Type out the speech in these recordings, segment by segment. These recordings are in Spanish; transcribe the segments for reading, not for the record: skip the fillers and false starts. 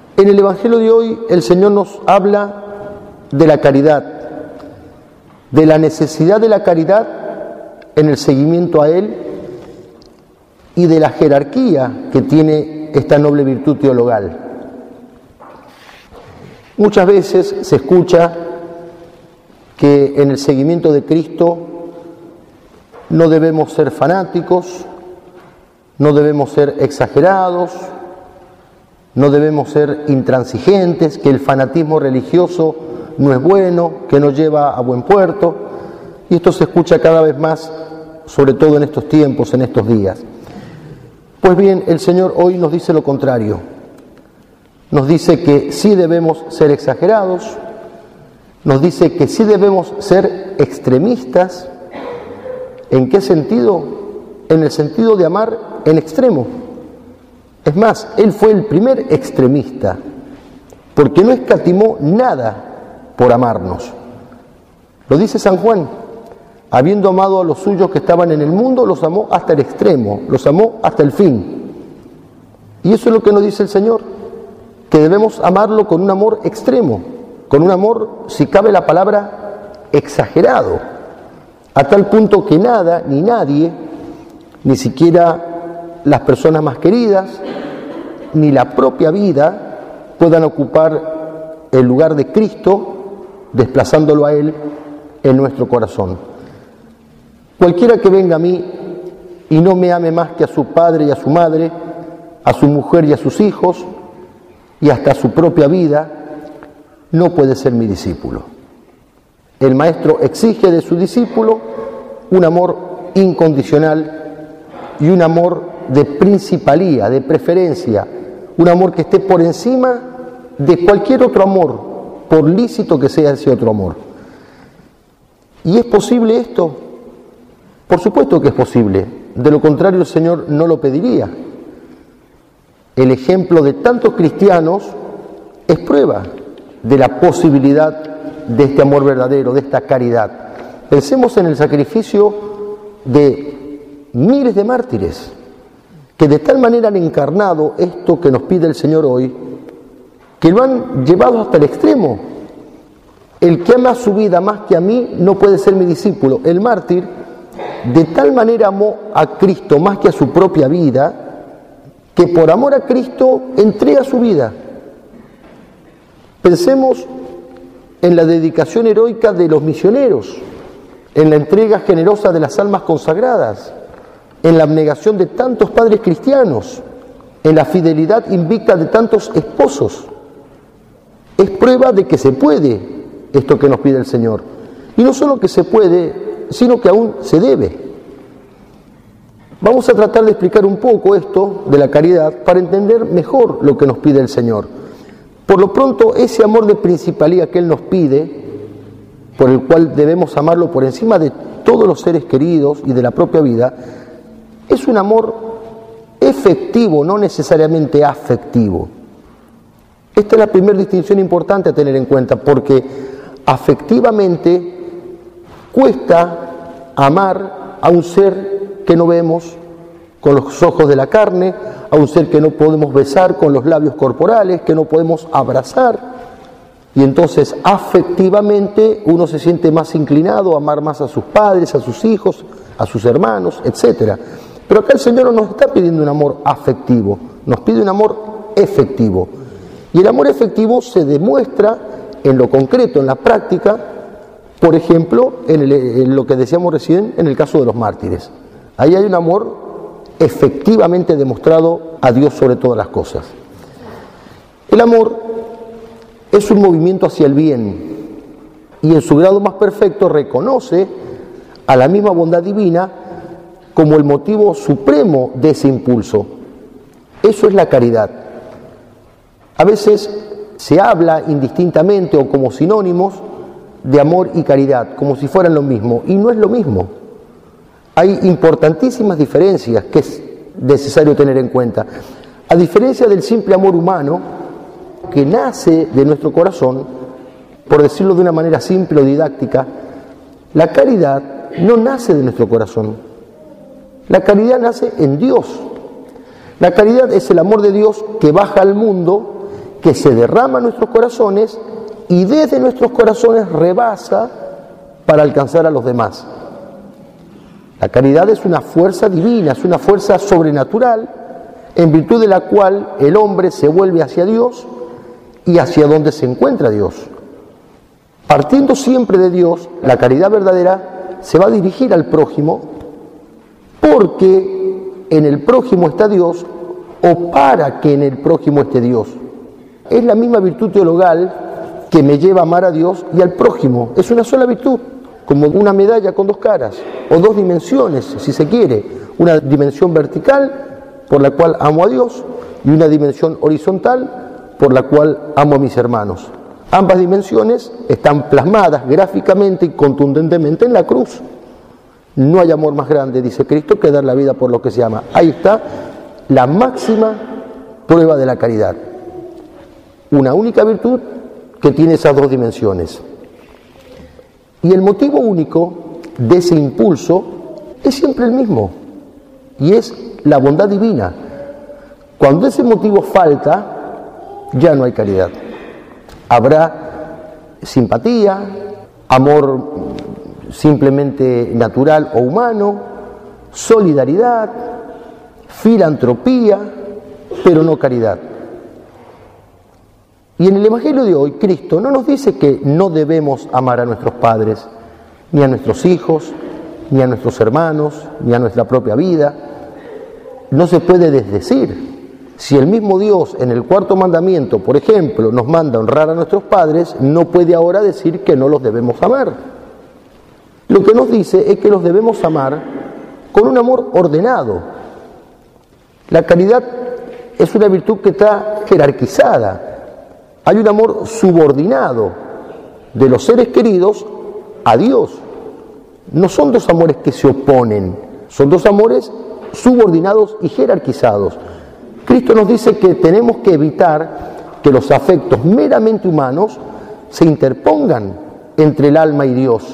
En el Evangelio de hoy el Señor nos habla de la caridad, de la necesidad de la caridad en el seguimiento a Él y de la jerarquía que tiene esta noble virtud teologal. Muchas veces se escucha que en el seguimiento de Cristo no debemos ser fanáticos, no debemos ser exagerados, no debemos ser intransigentes, que el fanatismo religioso no es bueno, que no lleva a buen puerto. Y esto se escucha cada vez más, sobre todo en estos tiempos, en estos días. Pues bien, el Señor hoy nos dice lo contrario. Nos dice que sí debemos ser exagerados, nos dice que sí debemos ser extremistas. ¿En qué sentido? En el sentido de amar en extremo. Es más, Él fue el primer extremista, porque no escatimó nada por amarnos. Lo dice San Juan, habiendo amado a los suyos que estaban en el mundo, los amó hasta el extremo, los amó hasta el fin. Y eso es lo que nos dice el Señor, que debemos amarlo con un amor extremo, con un amor, si cabe la palabra, exagerado, a tal punto que nada ni nadie, ni siquiera las personas más queridas, ni la propia vida, puedan ocupar el lugar de Cristo, desplazándolo a Él en nuestro corazón. Cualquiera que venga a mí y no me ame más que a su padre y a su madre, a su mujer y a sus hijos, y hasta a su propia vida, no puede ser mi discípulo. El Maestro exige de su discípulo un amor incondicional y un amor de principalía, de preferencia, un amor que esté por encima de cualquier otro amor, por lícito que sea ese otro amor. ¿Y es posible esto? Por supuesto que es posible, de lo contrario el Señor no lo pediría. El ejemplo de tantos cristianos es prueba de la posibilidad de este amor verdadero, de esta caridad. Pensemos en el sacrificio de miles de mártires, que de tal manera han encarnado esto que nos pide el Señor hoy, que lo han llevado hasta el extremo. El que ama su vida más que a mí no puede ser mi discípulo. El mártir de tal manera amó a Cristo más que a su propia vida, que por amor a Cristo entrega su vida. Pensemos en la dedicación heroica de los misioneros, en la entrega generosa de las almas consagradas, en la abnegación de tantos padres cristianos, en la fidelidad invicta de tantos esposos. Es prueba de que se puede esto que nos pide el Señor. Y no solo que se puede, sino que aún se debe. Vamos a tratar de explicar un poco esto de la caridad para entender mejor lo que nos pide el Señor. Por lo pronto, ese amor de principalía que Él nos pide, por el cual debemos amarlo por encima de todos los seres queridos y de la propia vida, es un amor efectivo, no necesariamente afectivo. Esta es la primera distinción importante a tener en cuenta, porque afectivamente cuesta amar a un ser que no vemos con los ojos de la carne, a un ser que no podemos besar con los labios corporales, que no podemos abrazar, y entonces afectivamente uno se siente más inclinado a amar más a sus padres, a sus hijos, a sus hermanos, etc. Pero acá el Señor no nos está pidiendo un amor afectivo, nos pide un amor efectivo. Y el amor efectivo se demuestra en lo concreto, en la práctica, por ejemplo, en lo que decíamos recién en el caso de los mártires. Ahí hay un amor efectivamente demostrado a Dios sobre todas las cosas. El amor es un movimiento hacia el bien y en su grado más perfecto reconoce a la misma bondad divina como el motivo supremo de ese impulso. Eso es la caridad. A veces se habla indistintamente o como sinónimos de amor y caridad, como si fueran lo mismo, y no es lo mismo. Hay importantísimas diferencias que es necesario tener en cuenta. A diferencia del simple amor humano, que nace de nuestro corazón, por decirlo de una manera simple o didáctica, la caridad no nace de nuestro corazón. La caridad nace en Dios. La caridad es el amor de Dios que baja al mundo que se derrama en nuestros corazones y desde nuestros corazones rebasa para alcanzar a los demás. La caridad es una fuerza divina, es una fuerza sobrenatural, en virtud de la cual el hombre se vuelve hacia Dios y hacia donde se encuentra Dios. Partiendo siempre de Dios, la caridad verdadera se va a dirigir al prójimo, porque en el prójimo está Dios, o para que en el prójimo esté Dios. Es la misma virtud teologal que me lleva a amar a Dios y al prójimo. Es una sola virtud, como una medalla con dos caras, o dos dimensiones, si se quiere. Una dimensión vertical, por la cual amo a Dios, y una dimensión horizontal, por la cual amo a mis hermanos. Ambas dimensiones están plasmadas gráficamente y contundentemente en la cruz. No hay amor más grande, dice Cristo, que dar la vida por lo que se ama. Ahí está la máxima prueba de la caridad. Una única virtud que tiene esas dos dimensiones. Y el motivo único de ese impulso es siempre el mismo, y es la bondad divina. Cuando ese motivo falta, ya no hay caridad. Habrá simpatía, amor simplemente natural o humano, solidaridad, filantropía, pero no caridad. Y en el Evangelio de hoy, Cristo no nos dice que no debemos amar a nuestros padres, ni a nuestros hijos, ni a nuestros hermanos, ni a nuestra propia vida. No se puede desdecir. Si el mismo Dios en el cuarto mandamiento, por ejemplo, nos manda honrar a nuestros padres, no puede ahora decir que no los debemos amar. Lo que nos dice es que los debemos amar con un amor ordenado. La caridad es una virtud que está jerarquizada. Hay un amor subordinado de los seres queridos a Dios. No son dos amores que se oponen, son dos amores subordinados y jerarquizados. Cristo nos dice que tenemos que evitar que los afectos meramente humanos se interpongan entre el alma y Dios.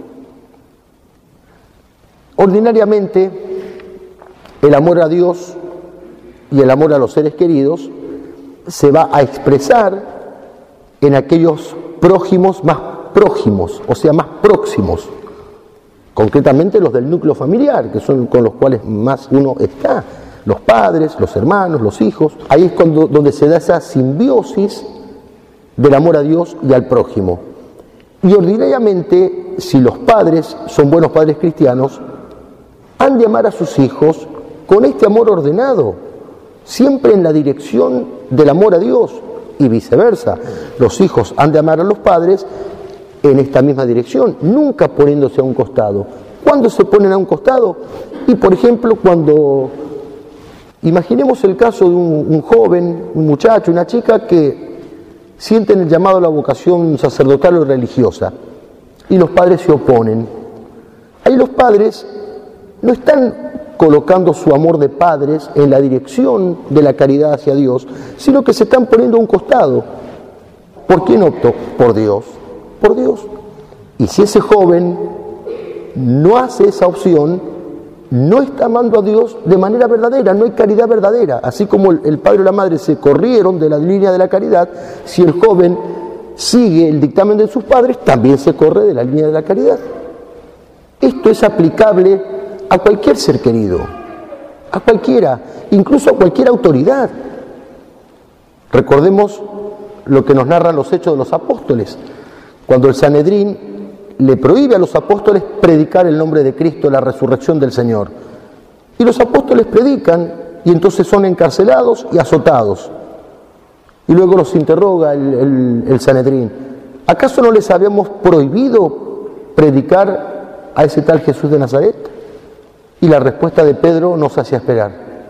Ordinariamente, el amor a Dios y el amor a los seres queridos se va a expresar en aquellos prójimos más próximos, o sea, más próximos, concretamente los del núcleo familiar, que son con los cuales más uno está, los padres, los hermanos, los hijos. Ahí es donde se da esa simbiosis del amor a Dios y al prójimo. Y ordinariamente, si los padres son buenos padres cristianos, han de amar a sus hijos con este amor ordenado, siempre en la dirección del amor a Dios, y viceversa. Los hijos han de amar a los padres en esta misma dirección, nunca poniéndose a un costado. ¿Cuándo se ponen a un costado? Y por ejemplo, cuando imaginemos el caso de un joven, un muchacho, una chica que sienten el llamado a la vocación sacerdotal o religiosa, y los padres se oponen. Ahí los padres no están colocando su amor de padres en la dirección de la caridad hacia Dios, sino que se están poniendo a un costado. ¿Por quién optó? Por Dios. Por Dios. Y si ese joven no hace esa opción, no está amando a Dios de manera verdadera, no hay caridad verdadera. Así como el padre y la madre se corrieron de la línea de la caridad, si el joven sigue el dictamen de sus padres, también se corre de la línea de la caridad. Esto es aplicable a cualquier ser querido, a cualquiera, incluso a cualquier autoridad. Recordemos lo que nos narran los Hechos de los Apóstoles, cuando el Sanedrín le prohíbe a los apóstoles predicar el nombre de Cristo, la resurrección del Señor. Y los apóstoles predican y entonces son encarcelados y azotados. Y luego los interroga el Sanedrín. ¿Acaso no les habíamos prohibido predicar a ese tal Jesús de Nazaret? Y la respuesta de Pedro nos hacía esperar.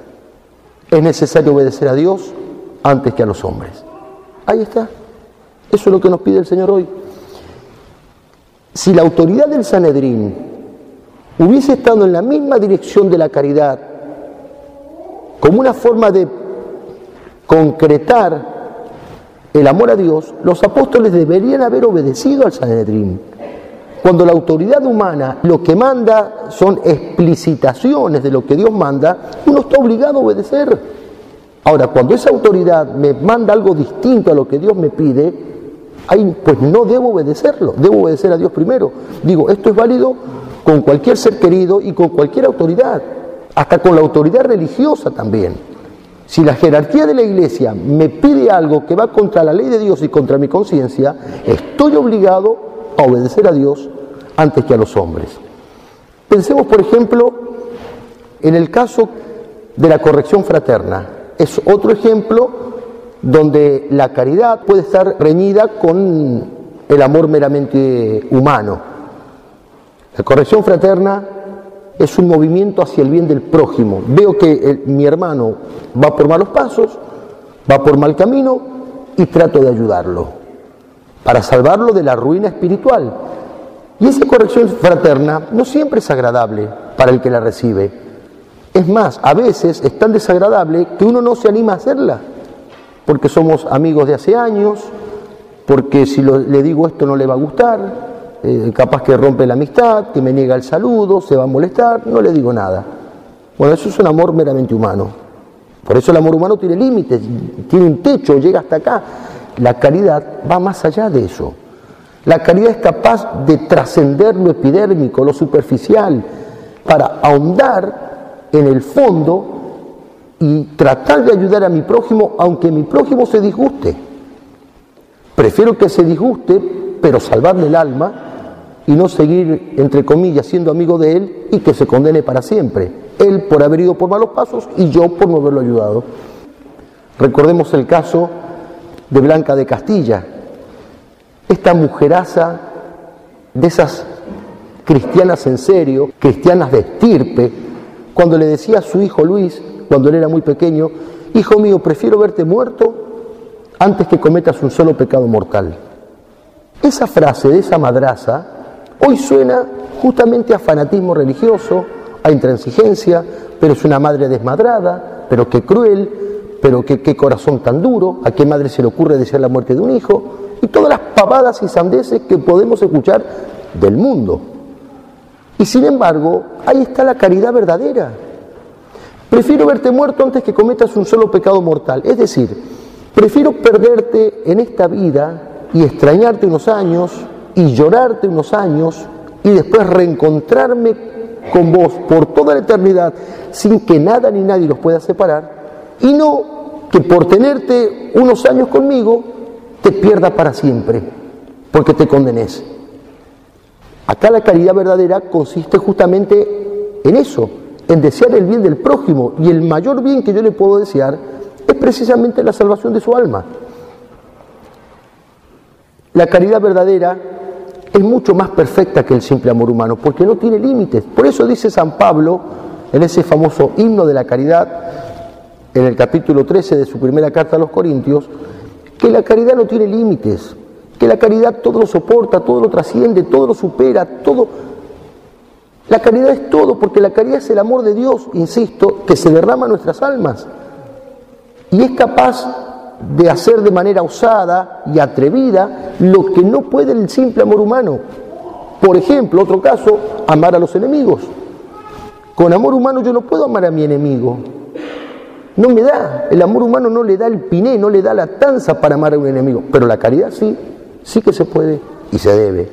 Es necesario obedecer a Dios antes que a los hombres. Ahí está. Eso es lo que nos pide el Señor hoy. Si la autoridad del Sanedrín hubiese estado en la misma dirección de la caridad, como una forma de concretar el amor a Dios, los apóstoles deberían haber obedecido al Sanedrín. Cuando la autoridad humana lo que manda son explicitaciones de lo que Dios manda, uno está obligado a obedecer. Ahora, cuando esa autoridad me manda algo distinto a lo que Dios me pide, ahí pues no debo obedecerlo, debo obedecer a Dios primero. Digo, esto es válido con cualquier ser querido y con cualquier autoridad, hasta con la autoridad religiosa también. Si la jerarquía de la iglesia me pide algo que va contra la ley de Dios y contra mi conciencia, estoy obligado a obedecer a Dios antes que a los hombres. Pensemos, por ejemplo, en el caso de la corrección fraterna. Es otro ejemplo donde la caridad puede estar reñida con el amor meramente humano. La corrección fraterna es un movimiento hacia el bien del prójimo. Veo que mi hermano va por malos pasos, va por mal camino y trato de ayudarlo para salvarlo de la ruina espiritual. Y esa corrección fraterna no siempre es agradable para el que la recibe. Es más, a veces es tan desagradable que uno no se anima a hacerla, porque somos amigos de hace años, porque si le digo esto no le va a gustar, capaz que rompe la amistad, que me niega el saludo, se va a molestar, no le digo nada. Bueno, eso es un amor meramente humano. Por eso el amor humano tiene límites, tiene un techo, llega hasta acá. La caridad va más allá de eso. La caridad es capaz de trascender lo epidérmico, lo superficial, para ahondar en el fondo y tratar de ayudar a mi prójimo, aunque mi prójimo se disguste. Prefiero que se disguste, pero salvarle el alma y no seguir, entre comillas, siendo amigo de él y que se condene para siempre. Él por haber ido por malos pasos y yo por no haberlo ayudado. Recordemos el caso de Blanca de Castilla, esta mujeraza de esas cristianas en serio, cristianas de estirpe, cuando le decía a su hijo Luis, cuando él era muy pequeño: hijo mío, prefiero verte muerto antes que cometas un solo pecado mortal. Esa frase de esa madraza hoy suena justamente a fanatismo religioso, a intransigencia, pero es una madre desmadrada, pero qué cruel, pero qué corazón tan duro, a qué madre se le ocurre desear la muerte de un hijo, y todas las pavadas y sandeces que podemos escuchar del mundo. Y sin embargo, ahí está la caridad verdadera. Prefiero verte muerto antes que cometas un solo pecado mortal. Es decir, prefiero perderte en esta vida y extrañarte unos años y llorarte unos años y después reencontrarme con vos por toda la eternidad sin que nada ni nadie los pueda separar, y no que por tenerte unos años conmigo te pierda para siempre porque te condenes. Acá la caridad verdadera consiste justamente en eso, en desear el bien del prójimo, y el mayor bien que yo le puedo desear es precisamente la salvación de su alma. La caridad verdadera es mucho más perfecta que el simple amor humano, porque no tiene límites. Por eso dice San Pablo, en ese famoso himno de la caridad, en el capítulo 13 de su primera carta a los Corintios, que la caridad no tiene límites, que la caridad todo lo soporta, todo lo trasciende, todo lo supera, todo. La caridad es todo, porque la caridad es el amor de Dios, insisto, que se derrama en nuestras almas y es capaz de hacer de manera osada y atrevida lo que no puede el simple amor humano. Por ejemplo, otro caso, amar a los enemigos. Con amor humano yo no puedo amar a mi enemigo. No me da, el amor humano no le da el piné, no le da la tanza para amar a un enemigo, pero la caridad sí, sí que se puede y se debe.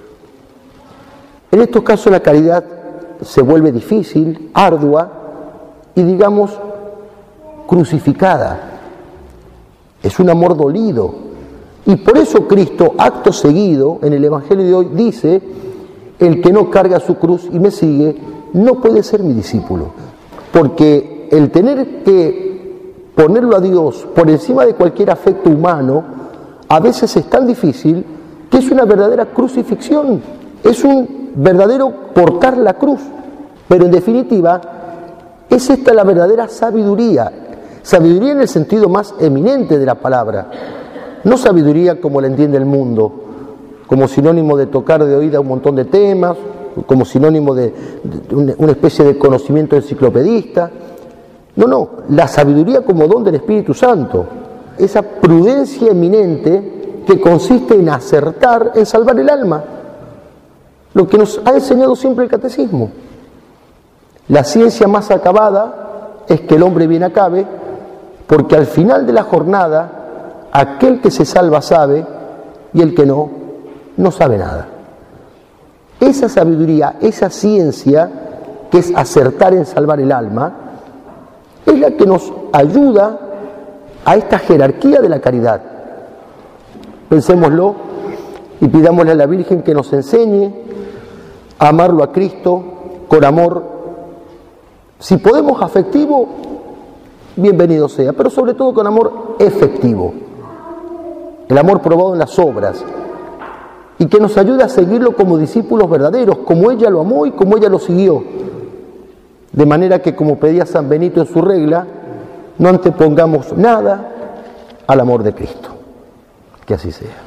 En estos casos la caridad se vuelve difícil, ardua y, digamos, crucificada. Es un amor dolido. Y por eso Cristo, acto seguido, en el Evangelio de hoy, dice: el que no carga su cruz y me sigue, no puede ser mi discípulo. Porque el tener que ponerlo a Dios por encima de cualquier afecto humano, a veces es tan difícil que es una verdadera crucifixión. Es un verdadero portar la cruz. Pero en definitiva, es esta la verdadera sabiduría. Sabiduría en el sentido más eminente de la palabra. No sabiduría como la entiende el mundo, como sinónimo de tocar de oída un montón de temas, como sinónimo de una especie de conocimiento enciclopedista. No, la sabiduría como don del Espíritu Santo. Esa prudencia eminente que consiste en acertar, en salvar el alma. Lo que nos ha enseñado siempre el catecismo. La ciencia más acabada es que el hombre bien acabe, porque al final de la jornada, aquel que se salva sabe y el que no, no sabe nada. Esa sabiduría, esa ciencia, que es acertar en salvar el alma, es la que nos ayuda a esta jerarquía de la caridad. Pensémoslo y pidámosle a la Virgen que nos enseñe a amarlo a Cristo con amor. Si podemos afectivo, bienvenido sea, pero sobre todo con amor efectivo. El amor probado en las obras. Y que nos ayude a seguirlo como discípulos verdaderos, como ella lo amó y como ella lo siguió. De manera que, como pedía San Benito en su regla, no antepongamos nada al amor de Cristo. Que así sea.